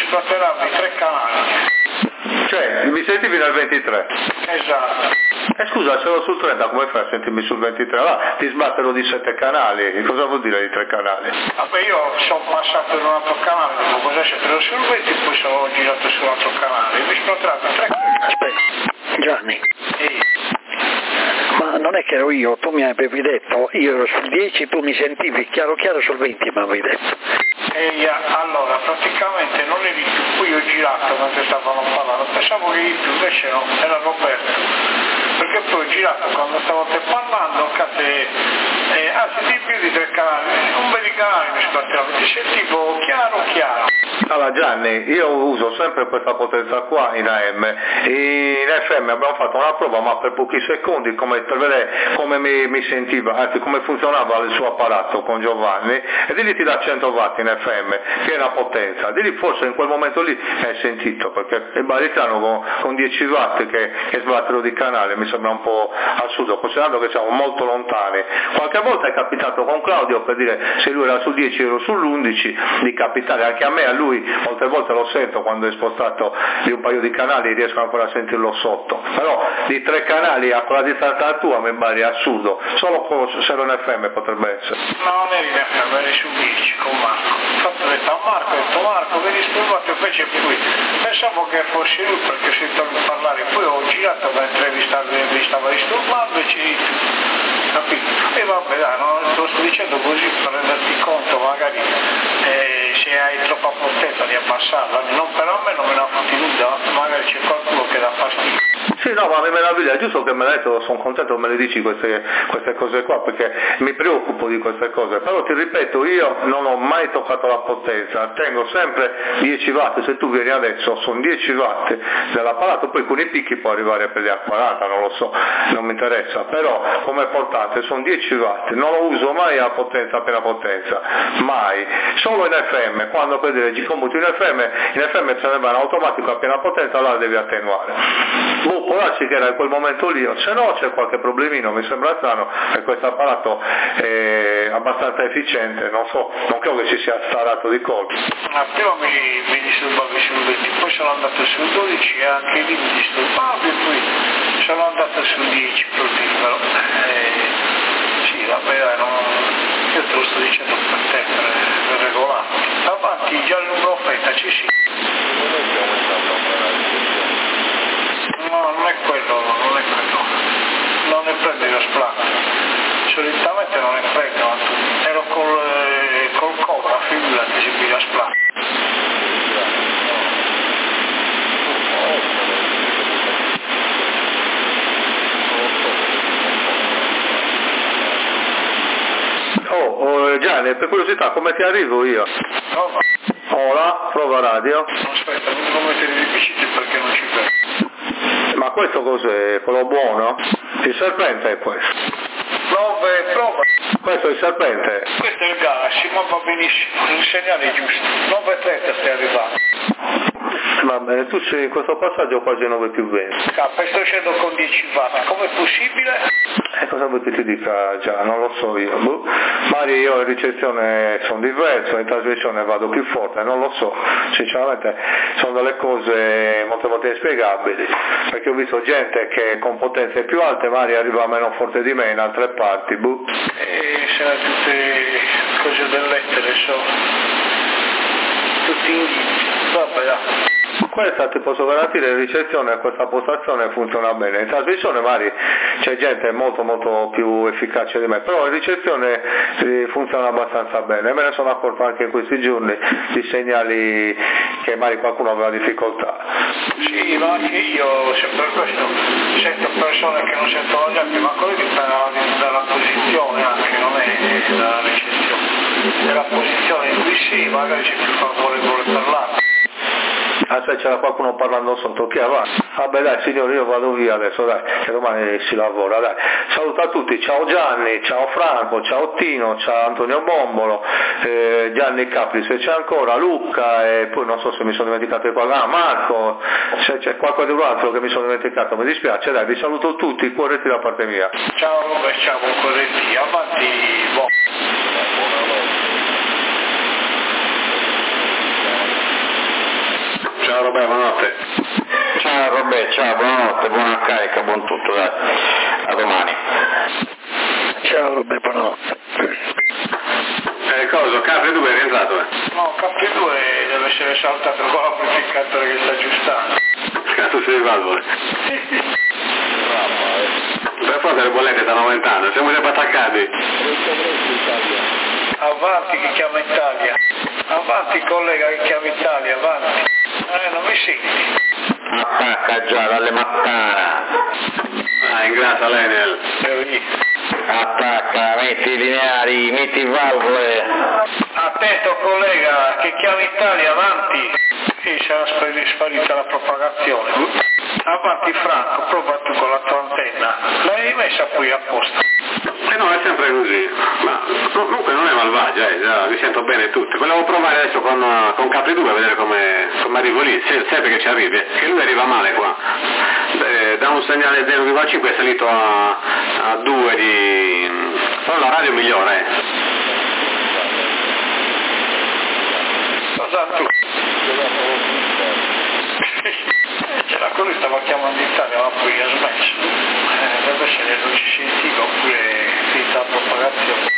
sfratellarmi 3 canali. Cioè, mi senti fino al 23? Esatto. Scusa, se ero sul 30, come fai a sentirmi sul 23? Allora, ti sbatterò di 7 canali, cosa vuol dire di 3 canali? Vabbè, io sono passato in un altro canale, dopo cosa c'è sul 20, poi sono girato su un altro canale, mi sfratellarmi 3 canali. Aspetta, Gianni. Sì. Ma non è che ero io, tu mi avevi detto, io ero sul 10, tu mi sentivi chiaro sul 20, mi avevi detto. Allora, praticamente non eri più, poi ho girato mentre stavano parlando, pensavo che eri più, invece no, era Roberto. Perché poi ho girato quando stavate parlando, senti più di 3 canali, un bel canale mi sbattevo, ti sentivo chiaro. Allora Gianni, io uso sempre questa potenza qua in AM, in FM abbiamo fatto una prova ma per pochi secondi per vedere come mi sentiva, anzi come funzionava il suo apparato con Giovanni, e di lì ti dà 100 watt in FM, piena potenza, di lì forse in quel momento lì hai sentito, perché il Baritano con 10 watt che sbattono di canale mi sembra un po' assurdo, considerando che siamo molto lontani. Qualche volta è capitato con Claudio, per dire se lui era sul 10 ero sull'11, di capitare anche a me, a lui molte volte lo sento quando è spostato di un paio di canali, riesco ancora a sentirlo sotto, però di 3 canali a quella distanza tua mi pare assurdo, solo se non FM potrebbe essere. No, non eri in FM, eri su 10 con Marco. Infatti ho detto a Marco, vieni disturbato, invece poi pensavo che fosse lui perché ho sentito parlare, poi ho girato mentre mi stava disturbando e capito? E vabbè dai, non te lo sto dicendo così per renderti conto magari se hai troppa potenza di abbassarla, non per me non me ne ha fatti nulla, magari c'è qualcuno che dà fastidio. Sì, no, ma mi meraviglia, è giusto che me l'hai detto, sono contento che me le dici queste cose qua, perché mi preoccupo di queste cose, però ti ripeto, io non ho mai toccato la potenza, tengo sempre 10 watt, se tu vieni adesso sono 10 watt dell'apparato, poi con i picchi può arrivare per gli a 40, non lo so, non mi interessa, però come portante sono 10 watt, non lo uso mai a potenza, a piena potenza, mai, solo in FM, quando per dire commuti in FM se ne va in automatico a piena potenza, allora devi attenuare. Può darsi che era in quel momento lì, se no c'è qualche problemino, mi sembra strano, e questo apparato è abbastanza efficiente, non so, non credo che ci sia starato di colpo. Prima mi disturbavi sul 20, poi sono andato sul 12 e anche lì mi disturbavi, e poi sono andato sul 10 per dirmelo. Sì, vabbè, io te lo sto dicendo per te, per regolarti. Avanti, già il numero fettaci, sì. No, non è quello, non ne prendi lo splanto, solitamente non ne prendono, ero col Cobra, figurati se mi la splanto. Gianni, per curiosità, come ti arrivo io? Prova. Ora, prova radio. Aspetta, non mettere i bicicli perché non ci vedo. Ma questo cos'è? Quello buono? Il serpente è questo. Prova. Questo è il serpente? Questo è il Galaxy, ma va benissimo, il segnale è giusto. 9.30 stai arrivando. Va bene, tu sei in questo passaggio quasi 9 più 20. Sto scendo con 10 watt, com'è possibile? Cosa vuoi che ti dica già? Non lo so io. Magari io in ricezione sono diverso, in trasmissione vado più forte, non lo so. Sinceramente sono delle cose molte volte inspiegabili, perché ho visto gente che con potenze più alte magari arriva meno forte di me in altre parti. E sono tutte cose dell'etere, tutti indizi. Vabbè, dai. Questa ti posso garantire, in ricezione questa postazione funziona bene, in trasmissione magari c'è gente molto molto più efficace di me, però in ricezione funziona abbastanza bene, me ne sono accorto anche in questi giorni di segnali che magari qualcuno aveva difficoltà. Sì, ma anche io, per questo sento persone che non sentono gli altri, ma quello dipende dalla posizione anche, non è dalla ricezione, della posizione in cui sì, magari c'è più favorevole per l'altro. Ah, se c'era qualcuno parlando sotto, chi va? Vabbè dai signori, io vado via adesso, dai, che domani si lavora, dai. Saluto a tutti, ciao Gianni, ciao Franco, ciao Tino, ciao Antonio Bombolo, Gianni Capri se c'è ancora, Luca, e poi non so se mi sono dimenticato qualcosa, Marco, se c'è qualcuno altro che mi sono dimenticato, mi dispiace, dai, vi saluto tutti, cuoretti da parte mia. Ciao Robert, ciao, cuoretti, avanti, Ciao Roberto, buonanotte. Ciao Roberto, ciao, buonanotte, buona carica, buon tutto, dai. A domani. Ciao Roberto, buonanotte. Cosa? Capri 2 è rientrato? No, Capri 2 deve essere saltato con l'amplificatore che sta aggiustando. Cazzo sei valvole. Per forza le bollette stanno aumentando, siamo sempre attaccati. Avanti che chiama Italia. Avanti collega che chiama Italia, avanti. Non mi senti? Attacca già dalle mattane. Ingrassa l'Enel. Attacca, metti i lineari, metti i valvole. Attento collega che chiama Italia, avanti. Sì, sarà sparita la propagazione. Avanti Franco, prova tu con la tua antenna. L'hai messa qui apposta. No, è sempre così. Ma comunque non è malvagia, mi sento bene tutto. Volevo provare adesso con Capri 2 a vedere come arrivo lì, sempre che ci arrivi. Che lui arriva male qua. Da un segnale 0,5 è salito a 2 di... però la radio migliore. Cosa tu? C'era quello che stava chiamando Italia, ma poi ha smesso. Deve essere non ci sentiva oppure finita la propagazione.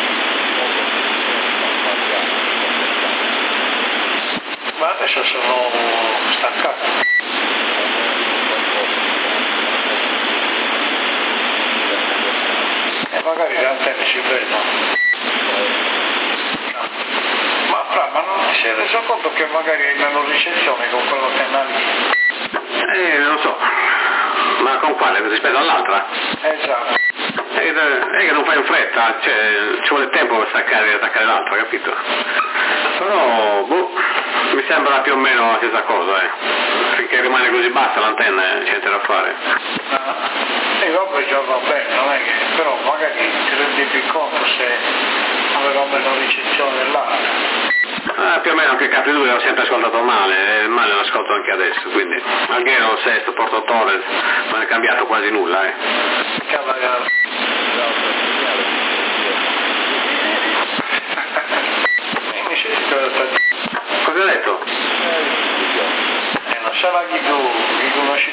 Ma adesso sono staccato. E magari le antenne si vedono. Ma non ti sei reso conto che magari hai meno ricezione con quello che analizzi? Non lo so. Ma con quale? Rispetto all'altra? Esatto. È che non fai in fretta, cioè ci vuole tempo per staccare e attaccare l'altra, capito? Però, mi sembra più o meno la stessa cosa, Finché rimane così bassa l'antenna, c'è niente da fare. Vabbè, già va bene, non è che... però magari ti rendi più conto se aveva meno ricezione dell'altra. Più o meno anche Capri 2 l'ho sempre ascoltato male, e male l'ascolto anche adesso, quindi Alghero, Sesto, Porto Torres, non è cambiato quasi nulla, Cavallaro. Mi sento Cosa hai detto? non sarà chi tu conosci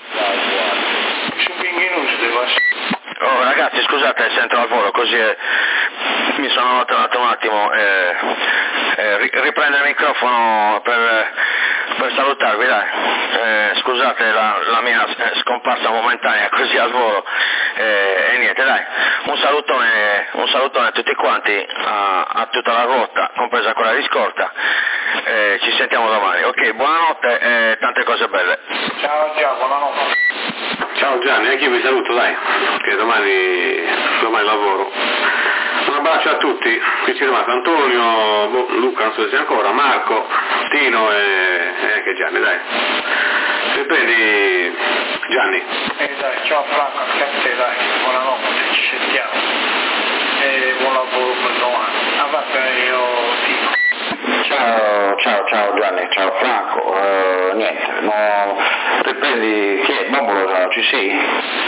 su Binghinus devo essere. Oh ragazzi, scusate, sento al volo, così mi sono allontanato un attimo, riprendo il microfono per salutarvi, dai. Scusate la mia scomparsa momentanea così al volo, e niente, dai, un salutone a tutti quanti, a tutta la rotta, compresa quella di scorta, ci sentiamo domani. Ok, buonanotte e tante cose belle. Ciao, buonanotte. Ciao Gianni, anche io vi saluto, dai, che domani lavoro. Un abbraccio a tutti, qui ci è rimasto Antonio, Luca non so se sia ancora, Marco, Tino e anche Gianni, dai. Riprendi Gianni. Dai, ciao Franco, anche a te, dai, buonanotte, ci sentiamo. E buon lavoro per domani. Avanti io Tino. Ciao Gianni, ciao Franco, niente, no, riprendi, chi è? Bombolo, ci sei?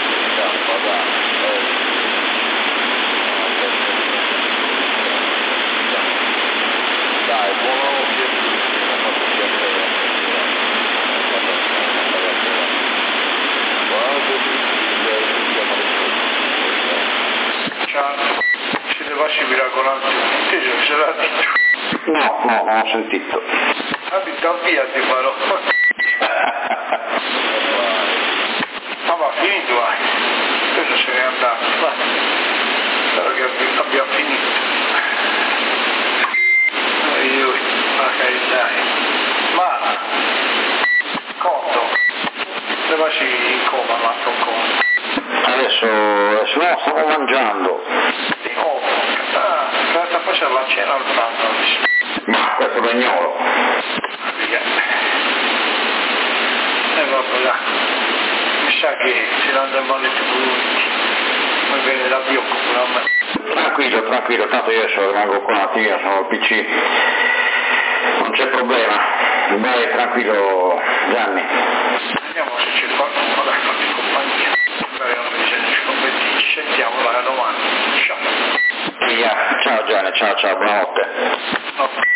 Dai, buonanotte. Ciao, si deve miracolante, inteso se l'ha detto. No, non ho sentito. Abita via di farò. Ma va, finito vai. Questo se n'è andato, va. Spero che abbiamo finito. Ma carità. Ma conto. Dove si in coma, ma non conto. Adesso no, stavo mangiando. Sta facendo la cena al pranzo adesso. Ma questo è Bagnolo. Via. E vabbè là. Mi sa che si danno male tutti. Poi viene la biocco pure a me. Tranquillo, tanto io rimango qua un attimino, sono al PC. Non c'è problema. Vai tranquillo Gianni. Vediamo se c'è qualcuno da farti compagnia. Magari non bisogna scommettere, ci sentiamo la domani. Ciao. Ciao Gianni, ciao, buonanotte. No.